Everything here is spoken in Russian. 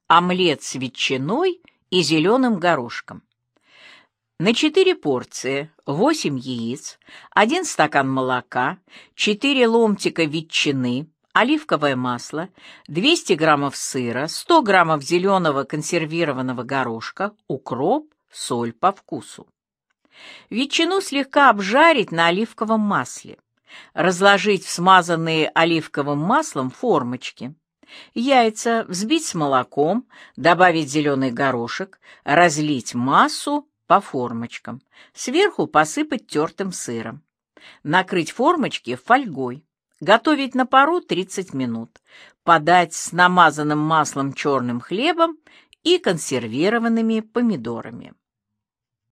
омлет с ветчиной и зеленым горошком. На 4 порции 8 яиц, 1 стакан молока, 4 ломтика ветчины, оливковое масло, 200 граммов сыра, 100 граммов зеленого консервированного горошка, укроп, соль по вкусу. Ветчину слегка обжарить на оливковом масле. Разложить в смазанные оливковым маслом формочки. Яйца взбить с молоком, добавить зеленый горошек, разлить массу по формочкам. Сверху посыпать тертым сыром. Накрыть формочки фольгой. Готовить на пару 30 минут. Подать с намазанным маслом черным хлебом и консервированными помидорами.